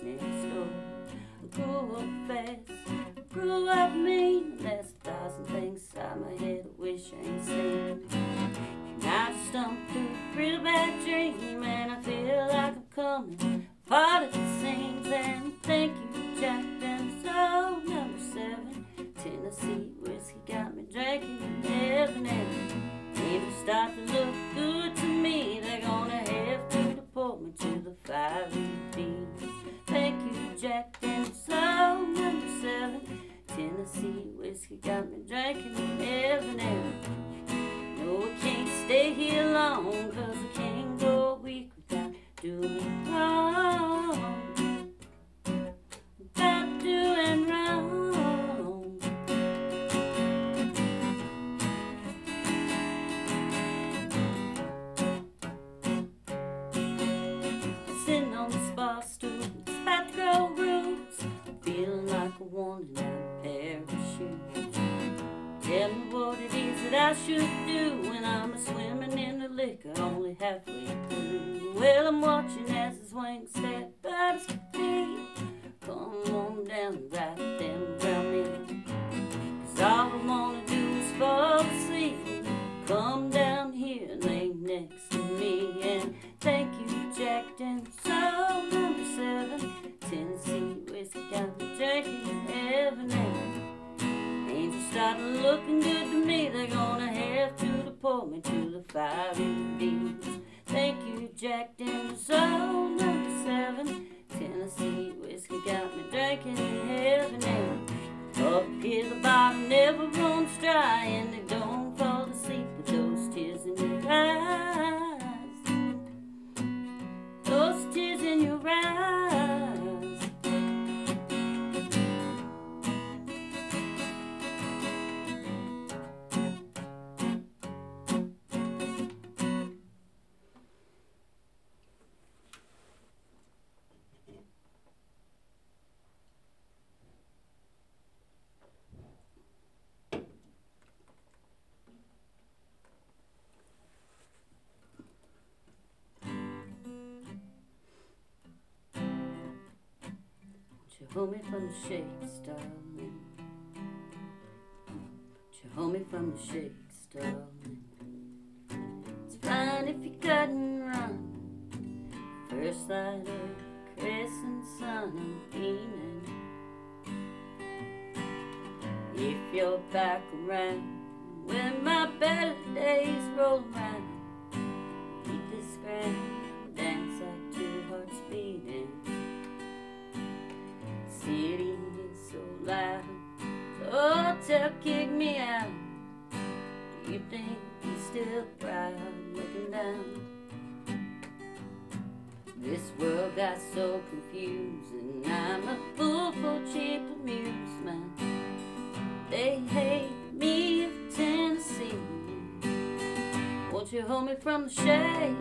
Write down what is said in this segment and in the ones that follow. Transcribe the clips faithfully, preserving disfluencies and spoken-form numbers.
next door. I grew up fast, grew up mean, and there's a thousand things inside my head I wish I ain't seen. And I just stumbled through a real bad dream, and I feel like I'm coming part of the scenes. And thank you, Jack Daniels, number seven, Tennessee whiskey got me drinking heaven. And angels start to look good to me, they're gonna have to deport me to the fiery deep. Thank you, Jack Daniels, number seven, Tennessee whiskey got me drinking heaven. And no, I can't stay here long, cause I can't go a week without doing wrong, without doing wrong. Sitting on this bar stool, it's about to grow roots, feeling like a wanted out pair of shoes. Tell me what it is that I should do when I'm a swimming in the liquor only halfway through. Well, I'm watching as his wings step by his feet. Come on down and wrap them around me, cause all I wanna do is fall asleep. Come down here and lay next to me. And thank you, Jack Daniels, number seven, Tennessee whiskey got me drinking heaven. And angels started looking good to me, they're gonna have to deport me to the fiery deeps. Thank you, Jack Daniels, number seven, Tennessee whiskey got me drinking heaven. And up here the bottom never runs dry, and they don't fall asleep with those tears in your eyes, those tears in your eyes. You hold me from the shakes, darling. You hold me from the shakes, darling. It's fine if you cut and run. First light of crescent sun and beaming. If you're back around when my better days roll around, keep this grand dance like two hearts beating. City is so loud, the hotel kicked me out. Do you think he's still proud looking down? This world got so confusing, I'm a fool for cheap amusement. They hate me of Tennessee. Won't you hold me from the shade?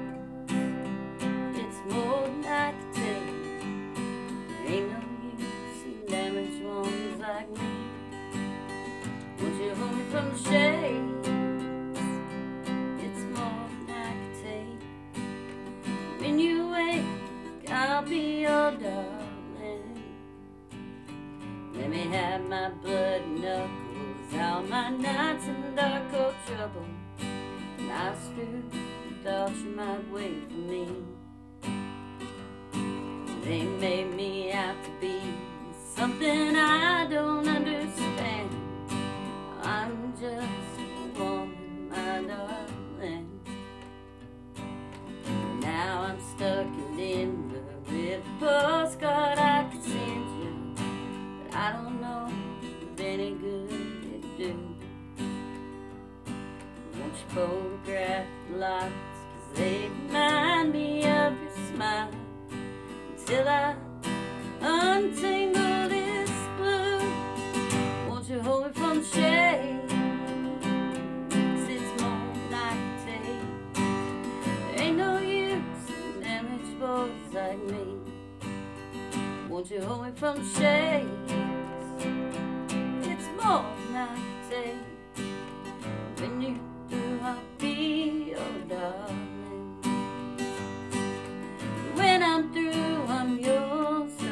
It's more than I can take. There ain't no damaged ones like me. Won't you hold me from the shades? It's more than I can take. When you wake, I'll be your darling. Let me have my blood knuckles, all my nights in dark cold trouble. Nights through, thought you might wait for me. They made me out to be something I don't understand. I'm just a woman, my darling. Now I'm stuck in Denver with a postcard I could send you, but I don't know if any good it'd do. Won't you photograph the lots, cause they remind me of your smile, until I untangle this blue. Won't you hold me from the shade? Cause it's more than I can take. There ain't no use in damaged boys like me. Won't you hold me from the shade? It's more than I can take. When you through, I'll be your darling. When I'm through, I'm yours.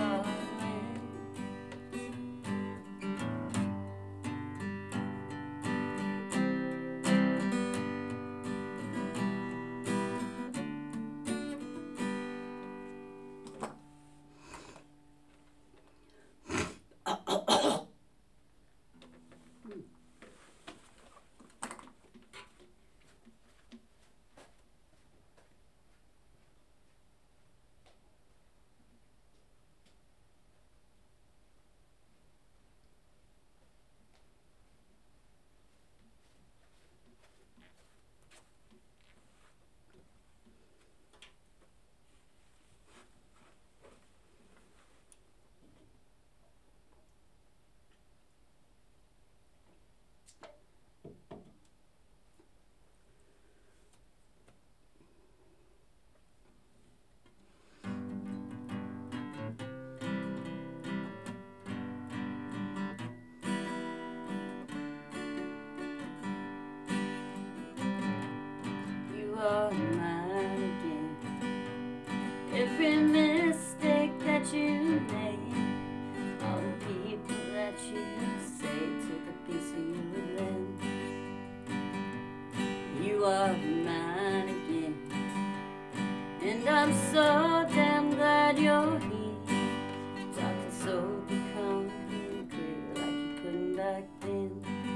every mistake that you made, all the people that you say took a piece of you with them. You are mine again, and I'm so damn glad you're here. Talking so becoming clear like you couldn't back then.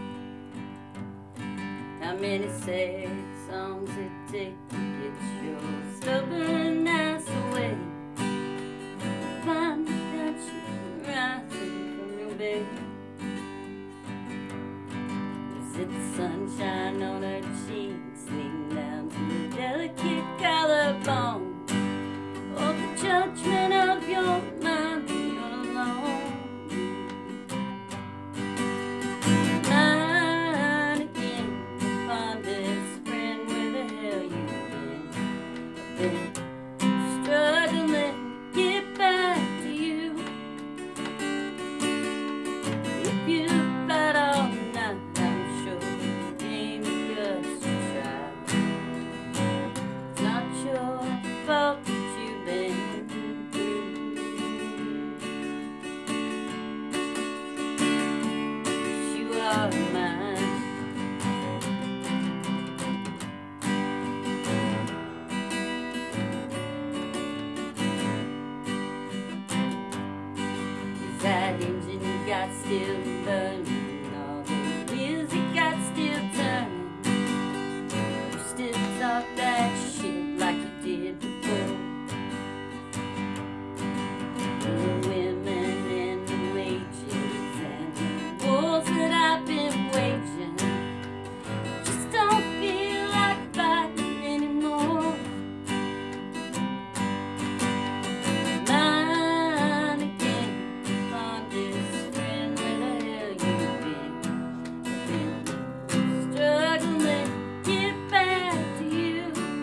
How many sad songs it take to get your stubborn ass away? Find that you're rising from your bed. Is it the sunshine on her cheeks, lean down to the delicate collarbone, or the judgment of your mind when you're alone? Mine again, the fondest friend, where the hell you been? I've been struggling to get back to you. If you fight all night, I'm sure you ain't just a child. It's not your fault that you've been through. You are mine. Is that engine you got still burning? All those wheels you got still turning? You still talk that shit like you did before? The women and the wages and the wars that I've been waging just don't feel like fighting anymore. Mine again, fondest friend, where the hell you been? I've been struggling to get back to you.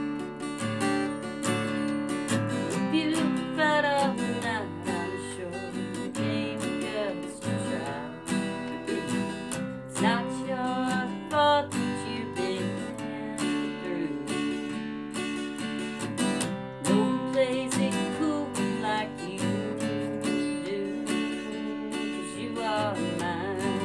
If you fight all night, I'm sure the game just a try. It's not your fault that you've been through. No one plays it cool like you do, 'cause you are mine.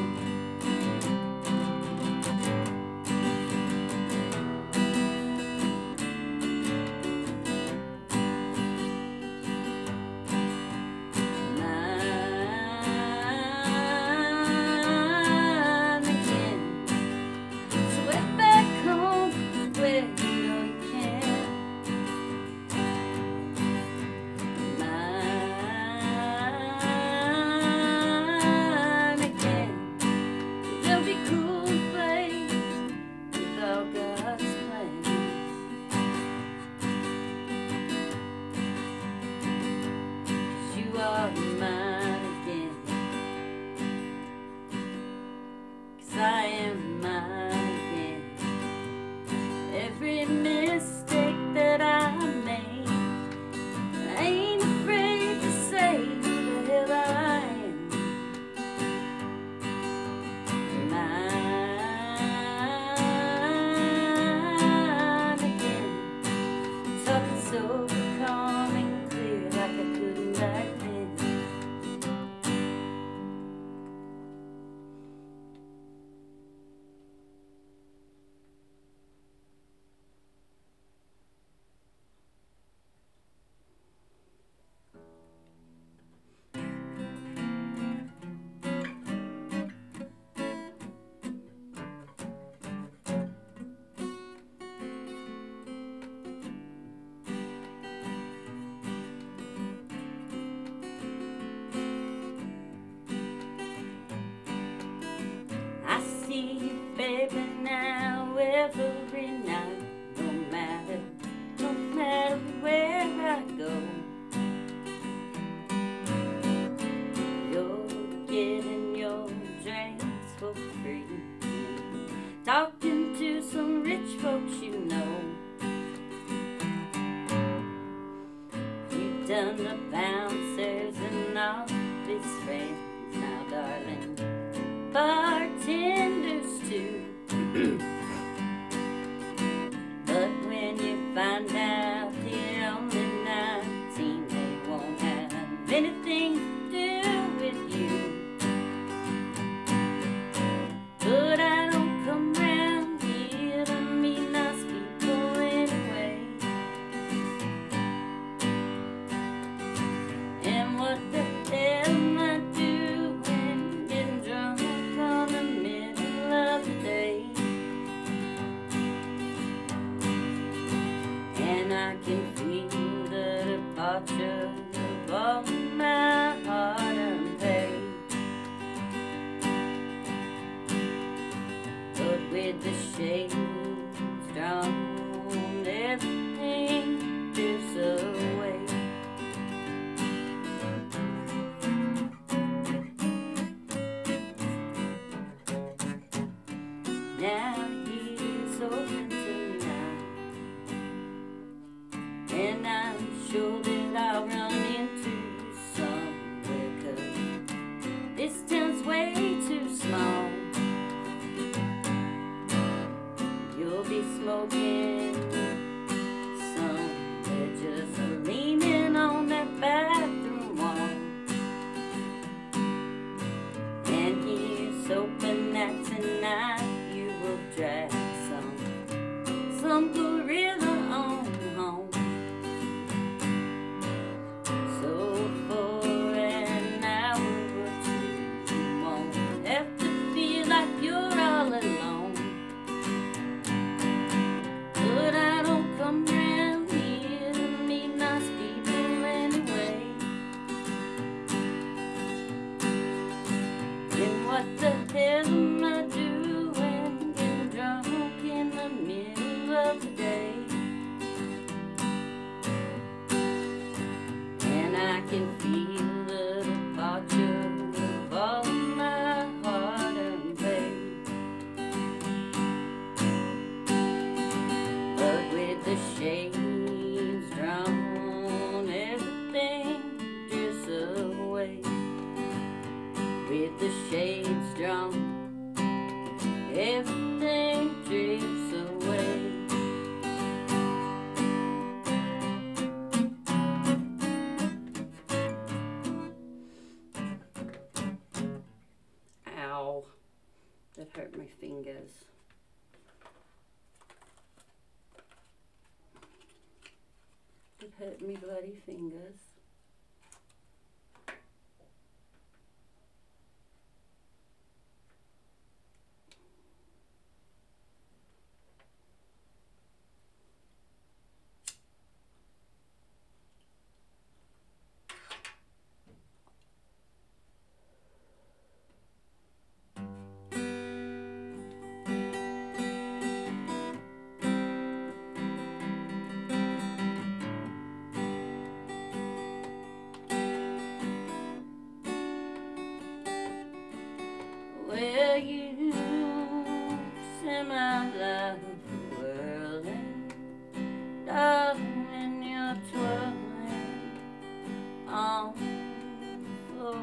Mine again. So head back home where you know you can. Mine again. There'll be cool place with all God's plans. You are mine again. 'Cause I am mine again. Every mistake that I made, I ain't afraid to say who the hell I am. Mine again. Talking so calm and clear like I couldn't back then. I see you, baby, now every night. No matter, no matter where I go, you're getting your drinks for free, talking to some rich folks you know. You've done the bouncers and office friends now, darling. Bartenders too. But when you find out they're only nineteen, of all my hard-earned pay. But with the shades drawn, everything drifts away. Now he's open tonight, and I'm sure that I'll run into you somewhere, 'cause this town's way too small. You'll be smoking somewhere, just leaning on that bathroom wall, and here's hoping that tonight you will drag some some gorilla on home. So for an hour or two, you won't have to feel like you're all alone. But I don't come round here to meet nice people anyway. And what the hell am I doing getting drunk in the middle of the day? And I can feel the departure of all my hard-earned pay. But with the shades drawn, everything drifts away. With the shades drawn, everything drifts away. Ow, that hurt my fingers. It hurt me bloody fingers. Where you send my life whirling, darling, you're twirling on the floor.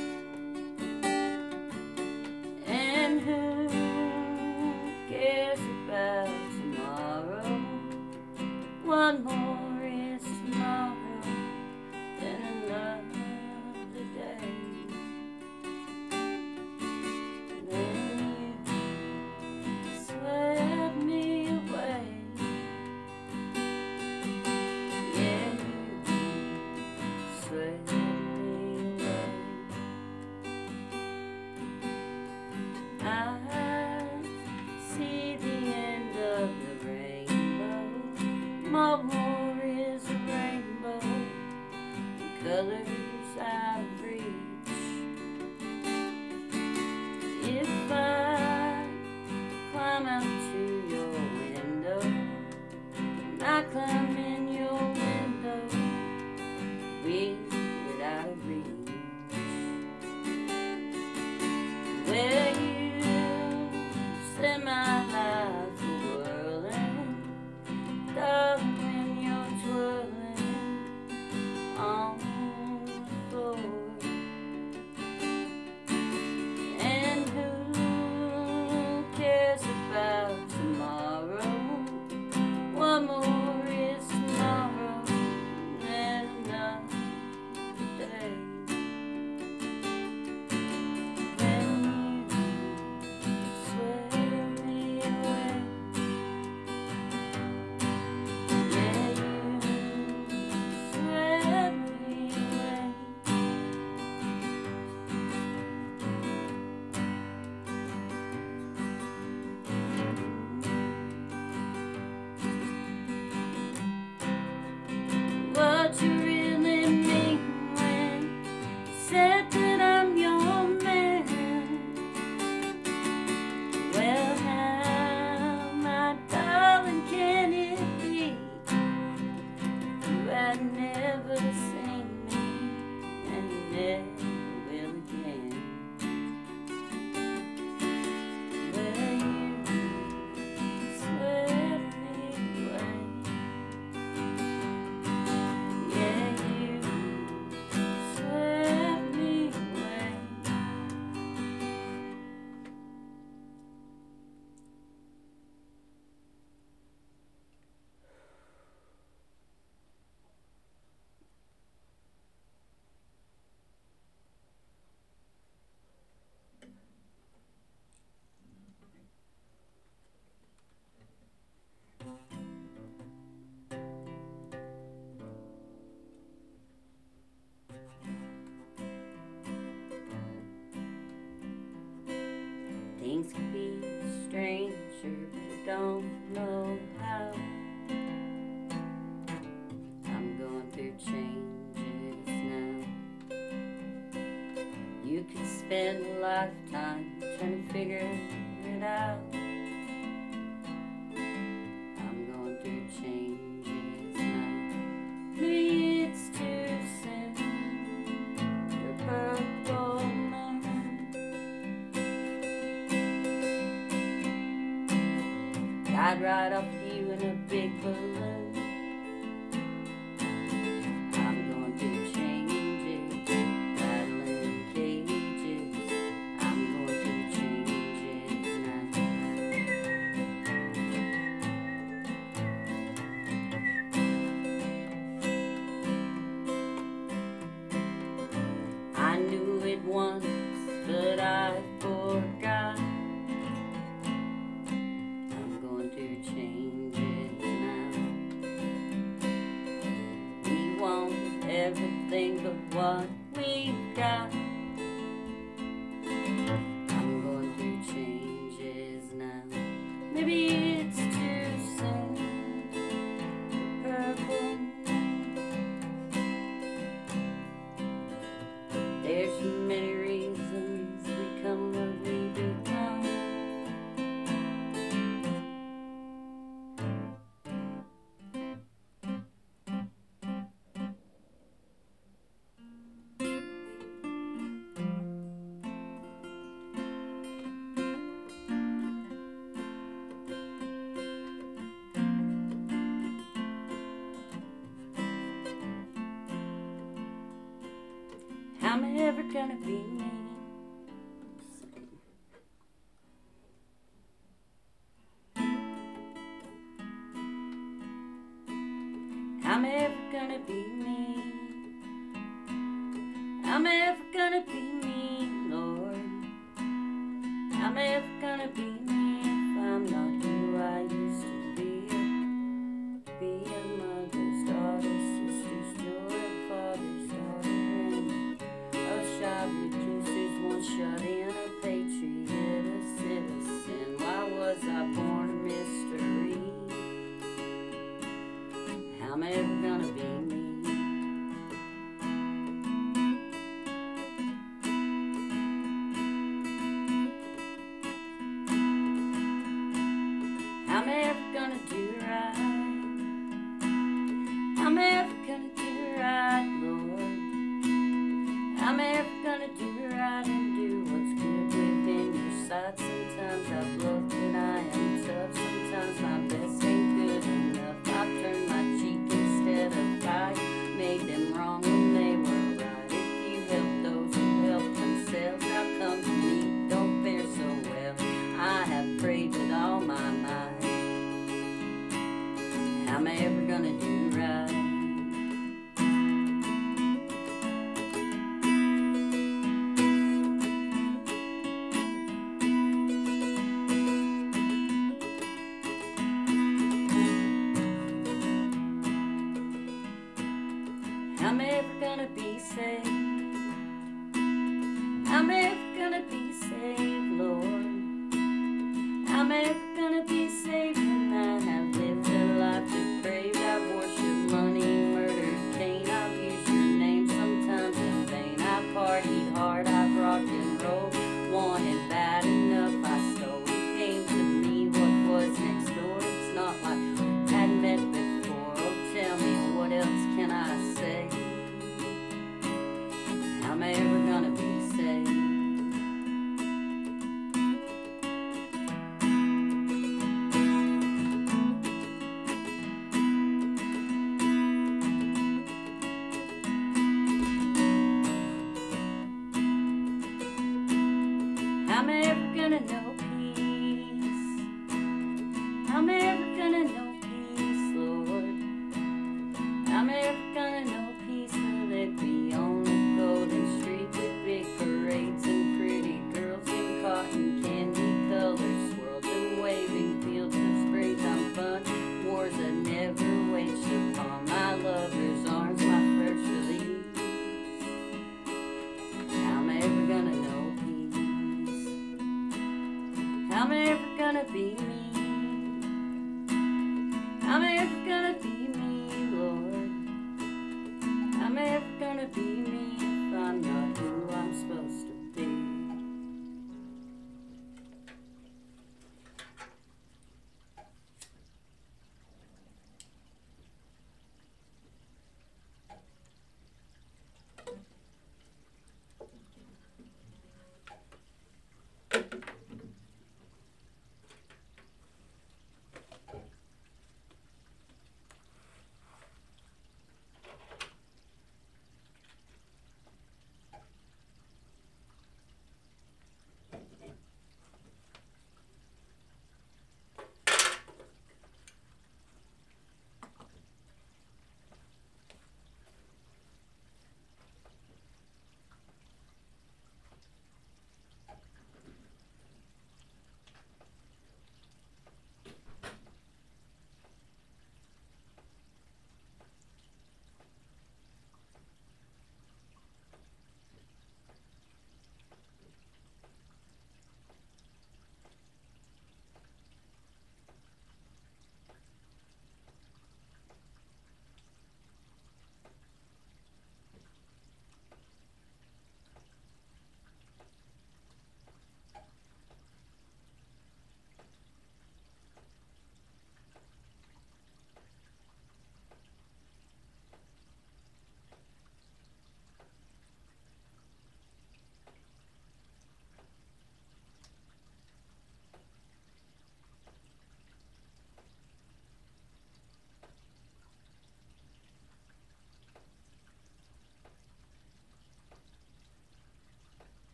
And who cares about tomorrow? One more is tomorrow than another day. I see the end of the rainbow. More is a rainbow, colors out of reach. If I climb out to your window, and I climb in your window, we're out of reach. Where you set my life whirling, darling, when you're twirling on the floor. And who cares about tomorrow? One more is tomorrow than another day. future, but I don't know how. I'm going through changes now. You could spend a lifetime trying to figure it out. I'm going through changes now. Maybe it's too soon. Your purple moon I'd ride up with you in a big balloon. I'm going through changes, rattling cages. I'm going through changes now. I knew it once, but I forgot. Changes now. We want everything but what we've got. I'm going through changes now. Maybe it's too soon. Purple. There's many reasons we come what we become. Am I ever gonna be me? Am I ever gonna be me? Am I ever gonna be me, Lord? Am I ever gonna be me if I'm not who I used to be? Be a mother's daughter, sister's joy, father's daughter, and a shy recluse's one shot in, a patriot, a citizen. Why was I born a mystery? How am I ever gonna be me? How am I ever gonna do right? How am I ever gonna do right, Lord? How am I ever gonna do right and do what's good within your sight? Sometimes I've loved and I am tough. Sometimes my best ain't good enough. I've turned my cheek instead of fight. Made them wrong when they were right. If you help those who help themselves, how come to me don't fare so well? I have prayed with all my might. How am I ever gonna do right? How am I ever gonna be saved? How am I ever gonna be saved, Lord? How am I ever gonna be saved when I have lived a life depraved? I've worshipped money, murdered Cain. I've used your name sometimes in vain. I've partied hard, I've rocked and rolled. Wanted bad enough, I stole. You came to me, what was next door? It's not like we hadn't met before. Oh, tell me, what else can I say? How am I ever gonna be saved? How am I ever gonna know peace? How am I ever gonna know peace, Lord? How am I ever gonna know peace? Will it be on a golden street with big parades and pretty girls in cotton candy colors, swirls and waving fields of springtime fun? Wars I never waged upon my lover's arms, my first release. How am I ever gonna know peace? How am I ever gonna be me?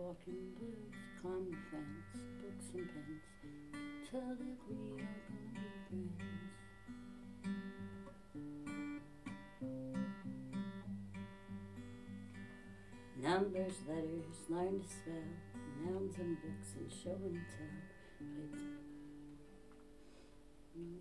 walking blues, climb the fence, books and pens, tell that we are gonna be friends. Numbers, letters, learn to spell, nouns and books and show and tell. Mm.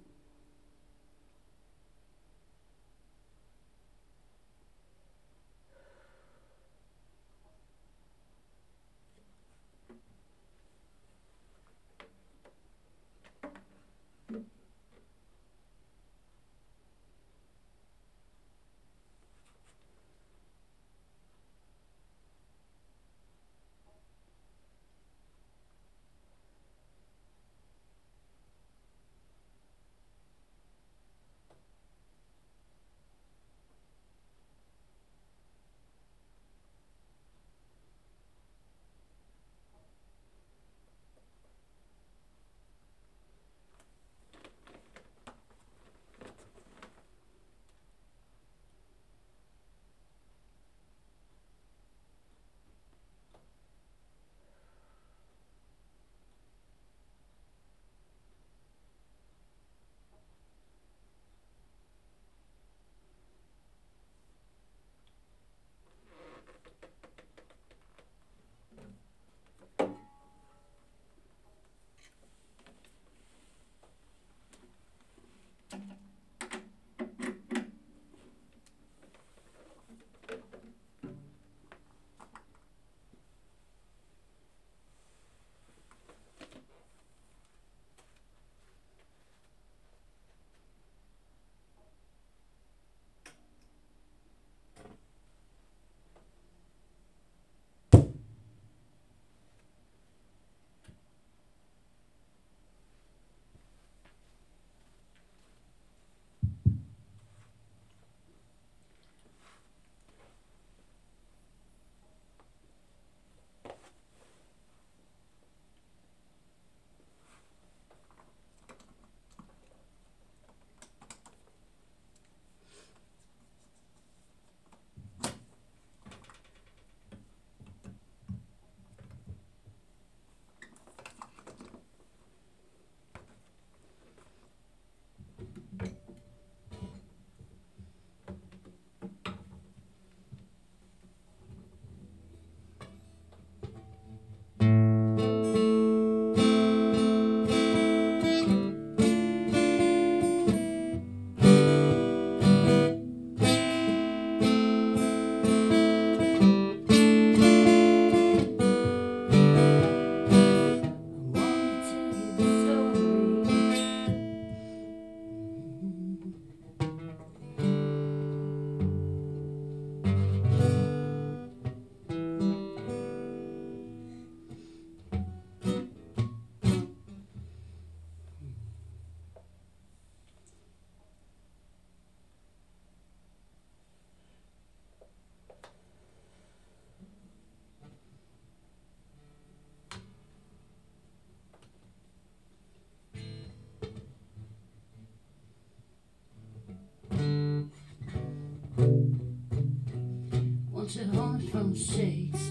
Won't you hold me from the shades,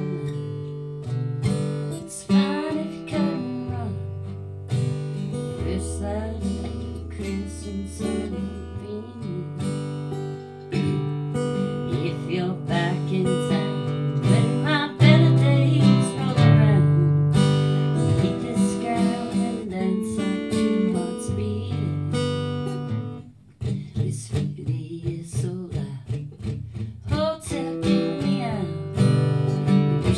darling? It's fine if you cut and run. Chris Island, Chris and Sunbeam. If you're back in town when my better days roll around, hit this ground and dance like two hearts beating. This really is so loud. Hotel, get me out.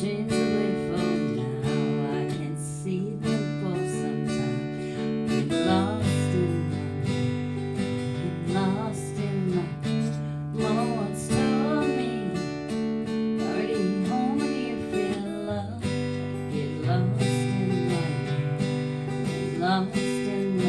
dreams away for now. I can see them for some time. Get lost in my, get lost in my. Mama once told me, already home when you feel love. Get lost in my, get lost in my.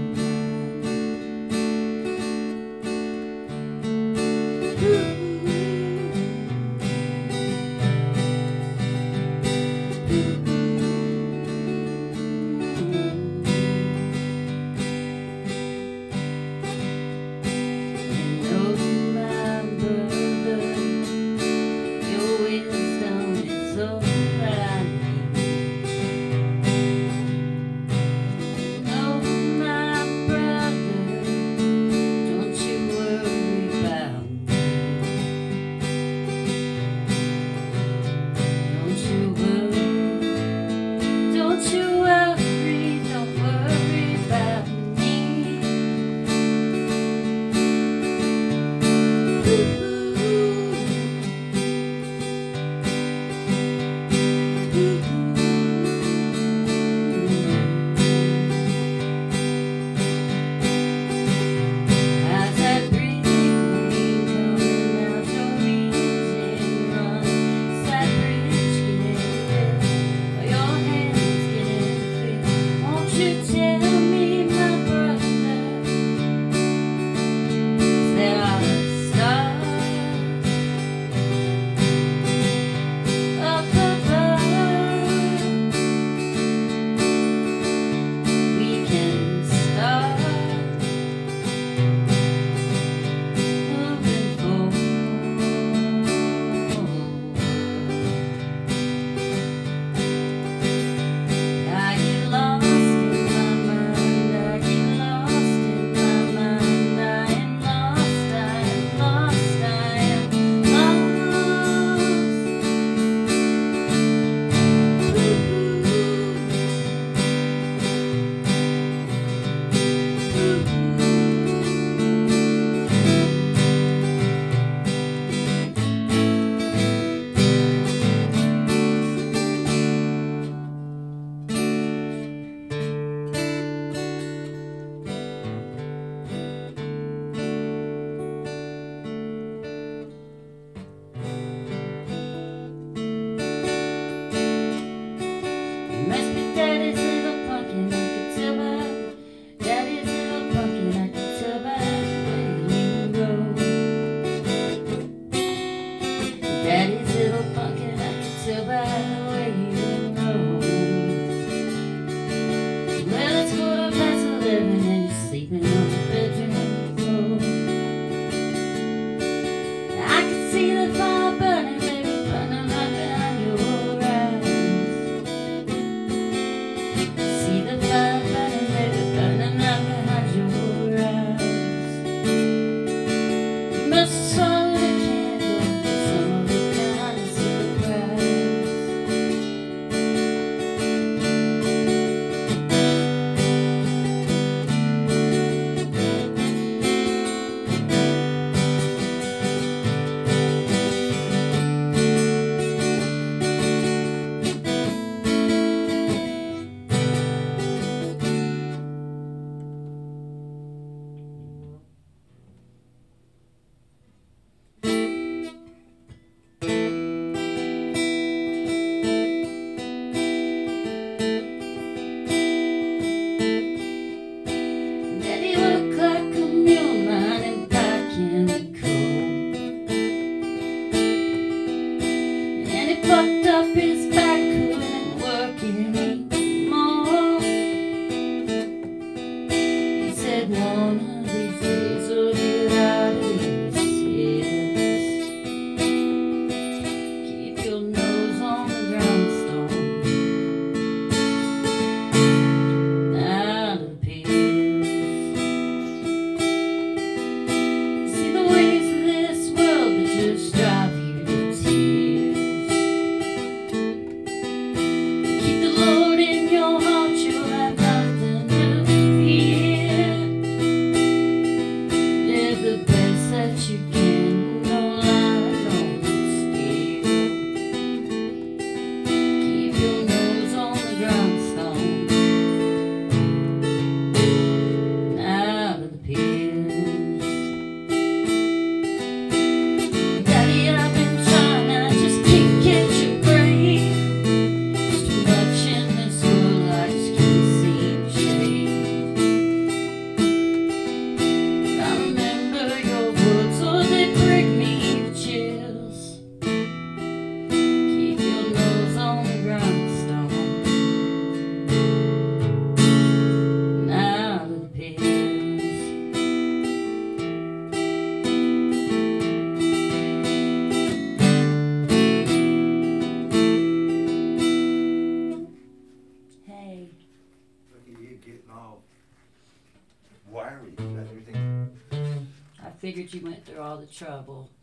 Daddy's little pumpkin, I could tell by Daddy's little pumpkin, I could tell by the way you grow. Daddy's little pumpkin, I could tell by the way you grow. Well, it's quarter past eleven and you're sleeping on the bedroom floor. I can see the fire burning, baby, burning right behind your eyes. See the fire burning, baby, burning right behind your eyes. You must have swallowed a candle, some of it kind of surprise. Daddy looked like a mule mining back in the cold, and he fucked up his back, couldn't work anymore. He said one of these days we'll get out of these cities. Keep your nose on the grindstone. Out of peace. See the ways of this world that just drive you to tears. Yay. Look at you getting all wiry. You got everything. I figured you went through all the trouble.